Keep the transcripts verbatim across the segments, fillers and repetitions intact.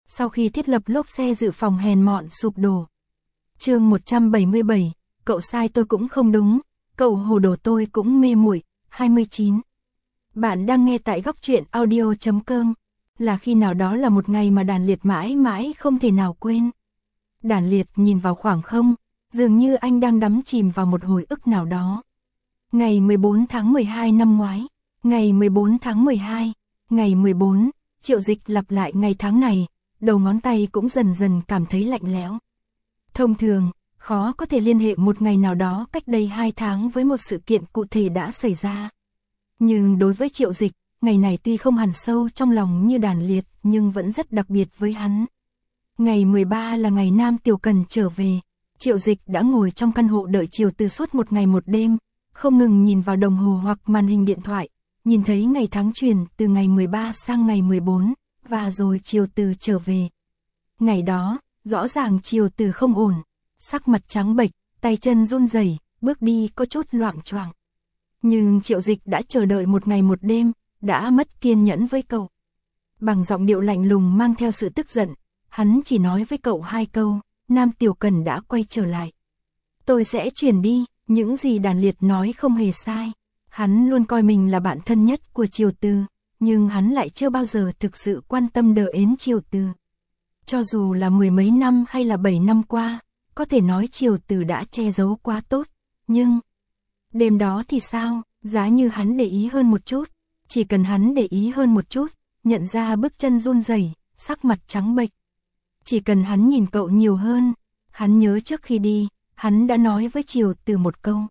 sau khi thiết lập lốp xe dự phòng hèn mọn sụp đổ. Chương một trăm bảy mươi bảy, cậu sai tôi cũng không đúng, cậu hồ đồ tôi cũng mê muội. hai mươi chín. Bạn đang nghe tại góc truyện audio chấm com. Là khi nào đó là một ngày mà Đàn Liệt mãi mãi không thể nào quên. Đàn Liệt nhìn vào khoảng không, dường như anh đang đắm chìm vào một hồi ức nào đó. Ngày mười bốn tháng mười hai năm ngoái, ngày mười bốn tháng mười hai, ngày mười bốn, Triệu Dịch lặp lại ngày tháng này, đầu ngón tay cũng dần dần cảm thấy lạnh lẽo. Thông thường, khó có thể liên hệ một ngày nào đó cách đây hai tháng với một sự kiện cụ thể đã xảy ra. Nhưng đối với Triệu Dịch, ngày này tuy không hằn sâu trong lòng như Đàn Liệt nhưng vẫn rất đặc biệt với hắn. Ngày mười ba là ngày Nam Tiểu Cần trở về, Triệu Dịch đã ngồi trong căn hộ đợi Triều Từ suốt một ngày một đêm, không ngừng nhìn vào đồng hồ hoặc màn hình điện thoại, nhìn thấy ngày tháng chuyển từ ngày mười ba sang ngày mười bốn, và rồi Triều Từ trở về. Ngày đó, rõ ràng Triều Từ không ổn, sắc mặt trắng bệch, tay chân run rẩy, bước đi có chút loạng choạng. Nhưng Triệu Dịch đã chờ đợi một ngày một đêm, đã mất kiên nhẫn với cậu. Bằng giọng điệu lạnh lùng mang theo sự tức giận, hắn chỉ nói với cậu hai câu, Nam Tiểu Cần đã quay trở lại. Tôi sẽ chuyển đi, những gì Đàn Liệt nói không hề sai. Hắn luôn coi mình là bạn thân nhất của Triều Từ, nhưng hắn lại chưa bao giờ thực sự quan tâm đờ ến Triều Từ. Cho dù là mười mấy năm hay là bảy năm qua, có thể nói Triều Từ đã che giấu quá tốt, nhưng... Đêm đó thì sao, giá như hắn để ý hơn một chút, chỉ cần hắn để ý hơn một chút, nhận ra bước chân run rẩy, sắc mặt trắng bệch. Chỉ cần hắn nhìn cậu nhiều hơn, hắn nhớ trước khi đi, hắn đã nói với Triều Từ một câu.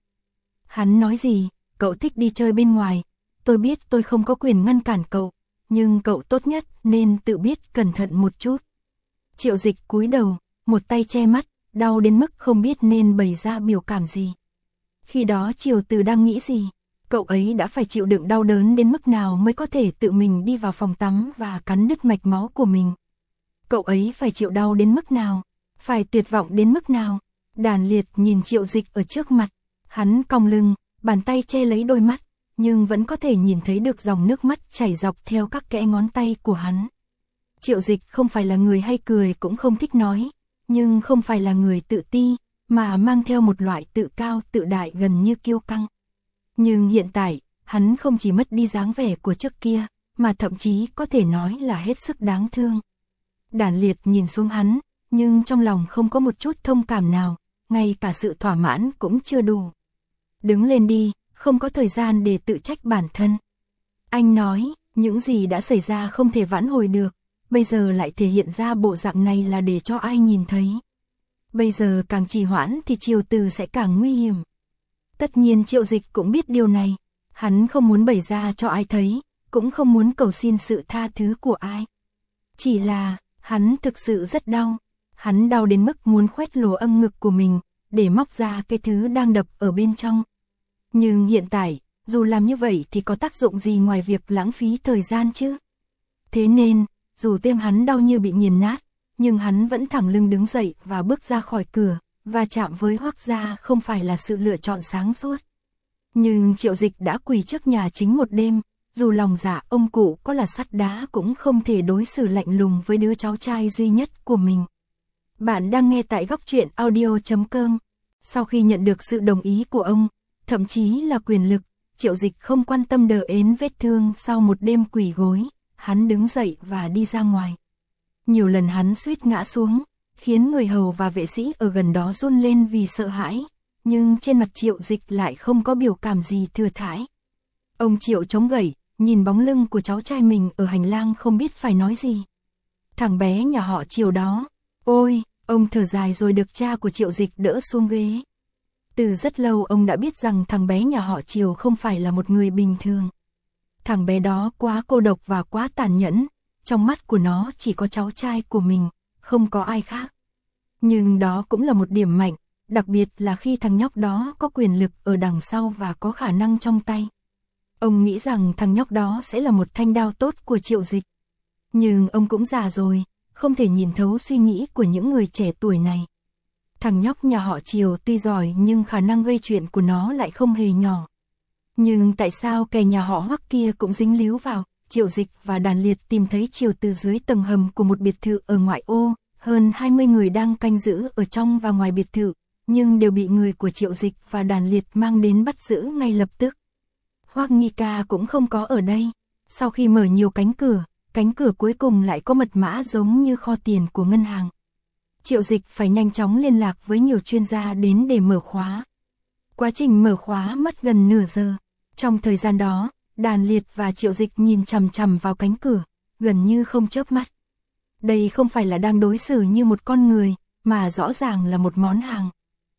Hắn nói gì, cậu thích đi chơi bên ngoài, tôi biết tôi không có quyền ngăn cản cậu, nhưng cậu tốt nhất nên tự biết cẩn thận một chút. Triệu Dịch cúi đầu, một tay che mắt, đau đến mức không biết nên bày ra biểu cảm gì. Khi đó Triều Từ đang nghĩ gì? Cậu ấy đã phải chịu đựng đau đớn đến mức nào mới có thể tự mình đi vào phòng tắm và cắn đứt mạch máu của mình? Cậu ấy phải chịu đau đến mức nào? Phải tuyệt vọng đến mức nào? Đàn Liệt nhìn Triệu Dịch ở trước mặt, hắn cong lưng, bàn tay che lấy đôi mắt, nhưng vẫn có thể nhìn thấy được dòng nước mắt chảy dọc theo các kẽ ngón tay của hắn. Triệu Dịch không phải là người hay cười cũng không thích nói, nhưng không phải là người tự ti, mà mang theo một loại tự cao tự đại gần như kiêu căng. Nhưng hiện tại, hắn không chỉ mất đi dáng vẻ của trước kia, mà thậm chí có thể nói là hết sức đáng thương. Đàn Liệt nhìn xuống hắn, nhưng trong lòng không có một chút thông cảm nào, ngay cả sự thỏa mãn cũng chưa đủ. Đứng lên đi, không có thời gian để tự trách bản thân. Anh nói, những gì đã xảy ra không thể vãn hồi được, bây giờ lại thể hiện ra bộ dạng này là để cho ai nhìn thấy. Bây giờ càng trì hoãn thì Triều Từ sẽ càng nguy hiểm. Tất nhiên Triệu Dịch cũng biết điều này, hắn không muốn bày ra cho ai thấy, cũng không muốn cầu xin sự tha thứ của ai. Chỉ là, hắn thực sự rất đau, hắn đau đến mức muốn khoét lỗ âm ngực của mình, để móc ra cái thứ đang đập ở bên trong. Nhưng hiện tại, dù làm như vậy thì có tác dụng gì ngoài việc lãng phí thời gian chứ? Thế nên, dù tim hắn đau như bị nghiền nát, nhưng hắn vẫn thẳng lưng đứng dậy và bước ra khỏi cửa, và chạm với Hoắc gia không phải là sự lựa chọn sáng suốt. Nhưng Triệu Dịch đã quỳ trước nhà chính một đêm, dù lòng dạ ông cụ có là sắt đá cũng không thể đối xử lạnh lùng với đứa cháu trai duy nhất của mình. Bạn đang nghe tại góc truyện audio chấm com. Sau khi nhận được sự đồng ý của ông, thậm chí là quyền lực, Triệu Dịch không quan tâm đờ ến vết thương sau một đêm quỳ gối, hắn đứng dậy và đi ra ngoài. Nhiều lần hắn suýt ngã xuống, khiến người hầu và vệ sĩ ở gần đó run lên vì sợ hãi, nhưng trên mặt Triệu Dịch lại không có biểu cảm gì thừa thãi. Ông Triệu chống gậy, nhìn bóng lưng của cháu trai mình ở hành lang không biết phải nói gì. Thằng bé nhà họ Triệu đó, ôi, ông thở dài rồi được cha của Triệu Dịch đỡ xuống ghế. Từ rất lâu ông đã biết rằng thằng bé nhà họ Triệu không phải là một người bình thường. Thằng bé đó quá cô độc và quá tàn nhẫn, trong mắt của nó chỉ có cháu trai của mình, không có ai khác. Nhưng đó cũng là một điểm mạnh, đặc biệt là khi thằng nhóc đó có quyền lực ở đằng sau và có khả năng trong tay. Ông nghĩ rằng thằng nhóc đó sẽ là một thanh đao tốt của Triệu Dịch. Nhưng ông cũng già rồi, không thể nhìn thấu suy nghĩ của những người trẻ tuổi này. Thằng nhóc nhà họ Triều tuy giỏi nhưng khả năng gây chuyện của nó lại không hề nhỏ. Nhưng tại sao kẻ nhà họ Hoắc kia cũng dính líu vào, Triệu Dịch và Đàn Liệt tìm thấy Triều Từ dưới tầng hầm của một biệt thự ở ngoại ô, hơn hai mươi người đang canh giữ ở trong và ngoài biệt thự, nhưng đều bị người của Triệu Dịch và Đàn Liệt mang đến bắt giữ ngay lập tức. Hoắc Nghi Ca cũng không có ở đây. Sau khi mở nhiều cánh cửa, cánh cửa cuối cùng lại có mật mã giống như kho tiền của ngân hàng. Triệu Dịch phải nhanh chóng liên lạc với nhiều chuyên gia đến để mở khóa. Quá trình mở khóa mất gần nửa giờ. Trong thời gian đó, Đàn Liệt và Triệu Dịch nhìn chằm chằm vào cánh cửa, gần như không chớp mắt. Đây không phải là đang đối xử như một con người, mà rõ ràng là một món hàng.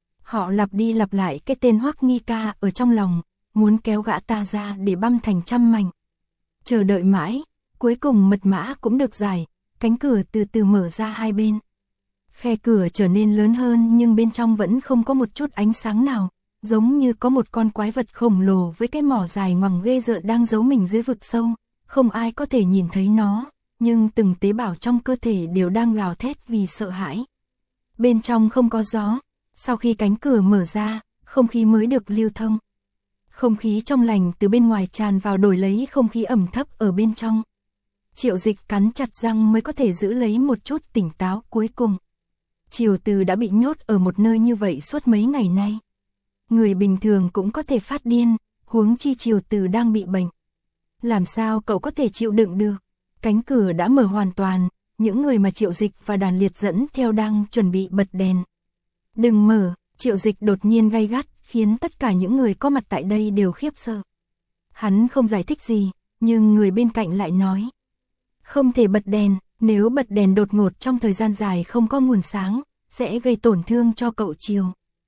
Họ lặp đi lặp lại cái tên Hoắc Nghi Ca ở trong lòng, muốn kéo gã ta ra để băm thành trăm mảnh. Chờ đợi mãi, cuối cùng mật mã cũng được giải, cánh cửa từ từ mở ra hai bên. Khe cửa trở nên lớn hơn nhưng bên trong vẫn không có một chút ánh sáng nào, giống như có một con quái vật khổng lồ với cái mỏ dài ngoằng ghê rợn đang giấu mình dưới vực sâu, không ai có thể nhìn thấy nó, nhưng từng tế bào trong cơ thể đều đang gào thét vì sợ hãi. Bên trong không có gió, sau khi cánh cửa mở ra, không khí mới được lưu thông. Không khí trong lành từ bên ngoài tràn vào đổi lấy không khí ẩm thấp ở bên trong. Triệu Dịch cắn chặt răng mới có thể giữ lấy một chút tỉnh táo cuối cùng. Triều Từ đã bị nhốt ở một nơi như vậy suốt mấy ngày nay. Người bình thường cũng có thể phát điên, huống chi Triều Từ đang bị bệnh. Làm sao cậu có thể chịu đựng được? Cánh cửa đã mở hoàn toàn, những người mà Triệu Dịch và Đàn Liệt dẫn theo đang chuẩn bị bật đèn. Đừng mở, Triệu Dịch đột nhiên gay gắt, khiến tất cả những người có mặt tại đây đều khiếp sợ. Hắn không giải thích gì, nhưng người bên cạnh lại nói. Không thể bật đèn, nếu bật đèn đột ngột trong thời gian dài không có nguồn sáng, sẽ gây tổn thương cho cậu Triều.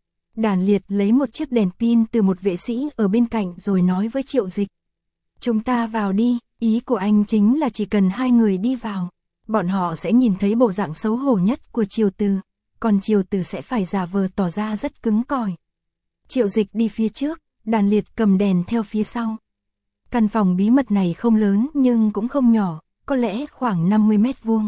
Đàn Liệt lấy một chiếc đèn pin từ một vệ sĩ ở bên cạnh rồi nói với Triệu Dịch. Chúng ta vào đi, ý của anh chính là chỉ cần hai người đi vào, bọn họ sẽ nhìn thấy bộ dạng xấu hổ nhất của Triều Từ, còn Triều Từ sẽ phải giả vờ tỏ ra rất cứng cỏi. Triệu Dịch đi phía trước, Đàn Liệt cầm đèn theo phía sau. Căn phòng bí mật này không lớn nhưng cũng không nhỏ, có lẽ khoảng năm mươi mét vuông.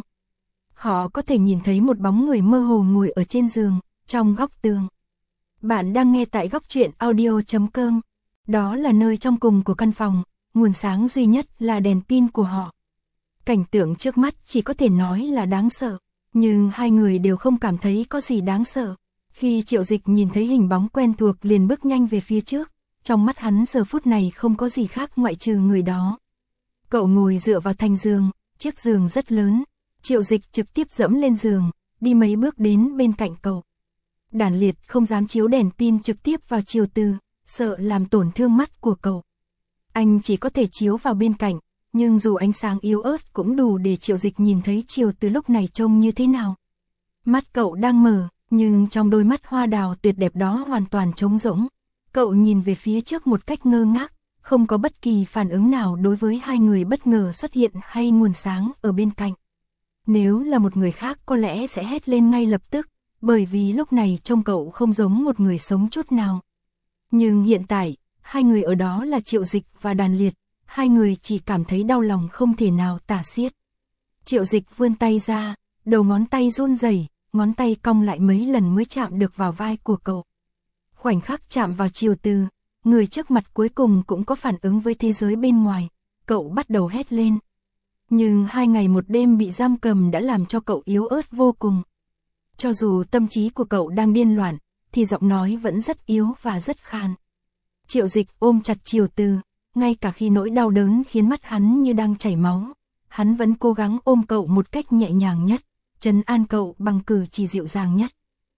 Họ có thể nhìn thấy một bóng người mơ hồ ngồi ở trên giường, trong góc tường. Bạn đang nghe tại góc truyện audio chấm com. Đó là nơi trong cùng của căn phòng, nguồn sáng duy nhất là đèn pin của họ. Cảnh tượng trước mắt chỉ có thể nói là đáng sợ, nhưng hai người đều không cảm thấy có gì đáng sợ. Khi Triệu Dịch nhìn thấy hình bóng quen thuộc liền bước nhanh về phía trước, trong mắt hắn giờ phút này không có gì khác ngoại trừ người đó. Cậu ngồi dựa vào thành giường, chiếc giường rất lớn, Triệu Dịch trực tiếp dẫm lên giường, đi mấy bước đến bên cạnh cậu. Đàn Liệt không dám chiếu đèn pin trực tiếp vào Triều Từ, sợ làm tổn thương mắt của cậu. Anh chỉ có thể chiếu vào bên cạnh, nhưng dù ánh sáng yếu ớt cũng đủ để Triệu Dịch nhìn thấy Triều Từ lúc này trông như thế nào. Mắt cậu đang mở, nhưng trong đôi mắt hoa đào tuyệt đẹp đó hoàn toàn trống rỗng. Cậu nhìn về phía trước một cách ngơ ngác, không có bất kỳ phản ứng nào đối với hai người bất ngờ xuất hiện hay nguồn sáng ở bên cạnh. Nếu là một người khác có lẽ sẽ hét lên ngay lập tức, bởi vì lúc này trông cậu không giống một người sống chút nào. Nhưng hiện tại, hai người ở đó là Triệu Dịch và Đàn Liệt, hai người chỉ cảm thấy đau lòng không thể nào tả xiết. Triệu Dịch vươn tay ra, đầu ngón tay run rẩy, ngón tay cong lại mấy lần mới chạm được vào vai của cậu. Khoảnh khắc chạm vào Triều Từ, người trước mặt cuối cùng cũng có phản ứng với thế giới bên ngoài, cậu bắt đầu hét lên. Nhưng hai ngày một đêm bị giam cầm đã làm cho cậu yếu ớt vô cùng. Cho dù tâm trí của cậu đang điên loạn, thì giọng nói vẫn rất yếu và rất khan. Triệu Dịch ôm chặt Triều Từ, ngay cả khi nỗi đau đớn khiến mắt hắn như đang chảy máu, hắn vẫn cố gắng ôm cậu một cách nhẹ nhàng nhất, trấn an cậu bằng cử chỉ dịu dàng nhất.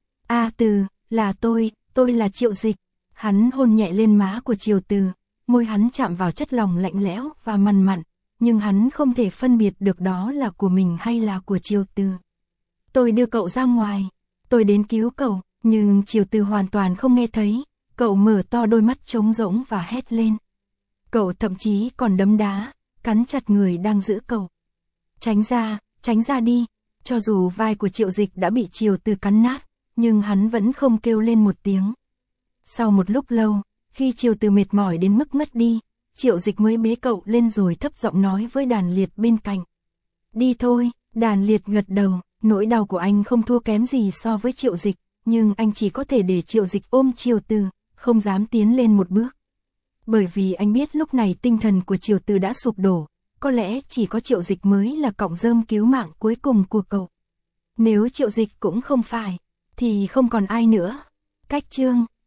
A Từ, là tôi, tôi là Triệu Dịch. Hắn hôn nhẹ lên má của Triều Từ, môi hắn chạm vào chất lòng lạnh lẽo và mằn mặn, nhưng hắn không thể phân biệt được đó là của mình hay là của Triều Từ. Tôi đưa cậu ra ngoài, tôi đến cứu cậu, nhưng Triều Từ hoàn toàn không nghe thấy, cậu mở to đôi mắt trống rỗng và hét lên. Cậu thậm chí còn đấm đá, cắn chặt người đang giữ cậu. Tránh ra, tránh ra đi, cho dù vai của Triệu Dịch đã bị Triều Từ cắn nát, nhưng hắn vẫn không kêu lên một tiếng. Sau một lúc lâu, khi Triều Từ mệt mỏi đến mức ngất đi, Triệu Dịch mới bế cậu lên rồi thấp giọng nói với Đàn Liệt bên cạnh. Đi thôi, Đàn Liệt gật đầu, nỗi đau của anh không thua kém gì so với Triệu Dịch, nhưng anh chỉ có thể để Triệu Dịch ôm Triều Từ, không dám tiến lên một bước. Bởi vì anh biết lúc này tinh thần của Triều Từ đã sụp đổ, có lẽ chỉ có Triệu Dịch mới là cọng rơm cứu mạng cuối cùng của cậu. Nếu Triệu Dịch cũng không phải, thì không còn ai nữa. Cách chương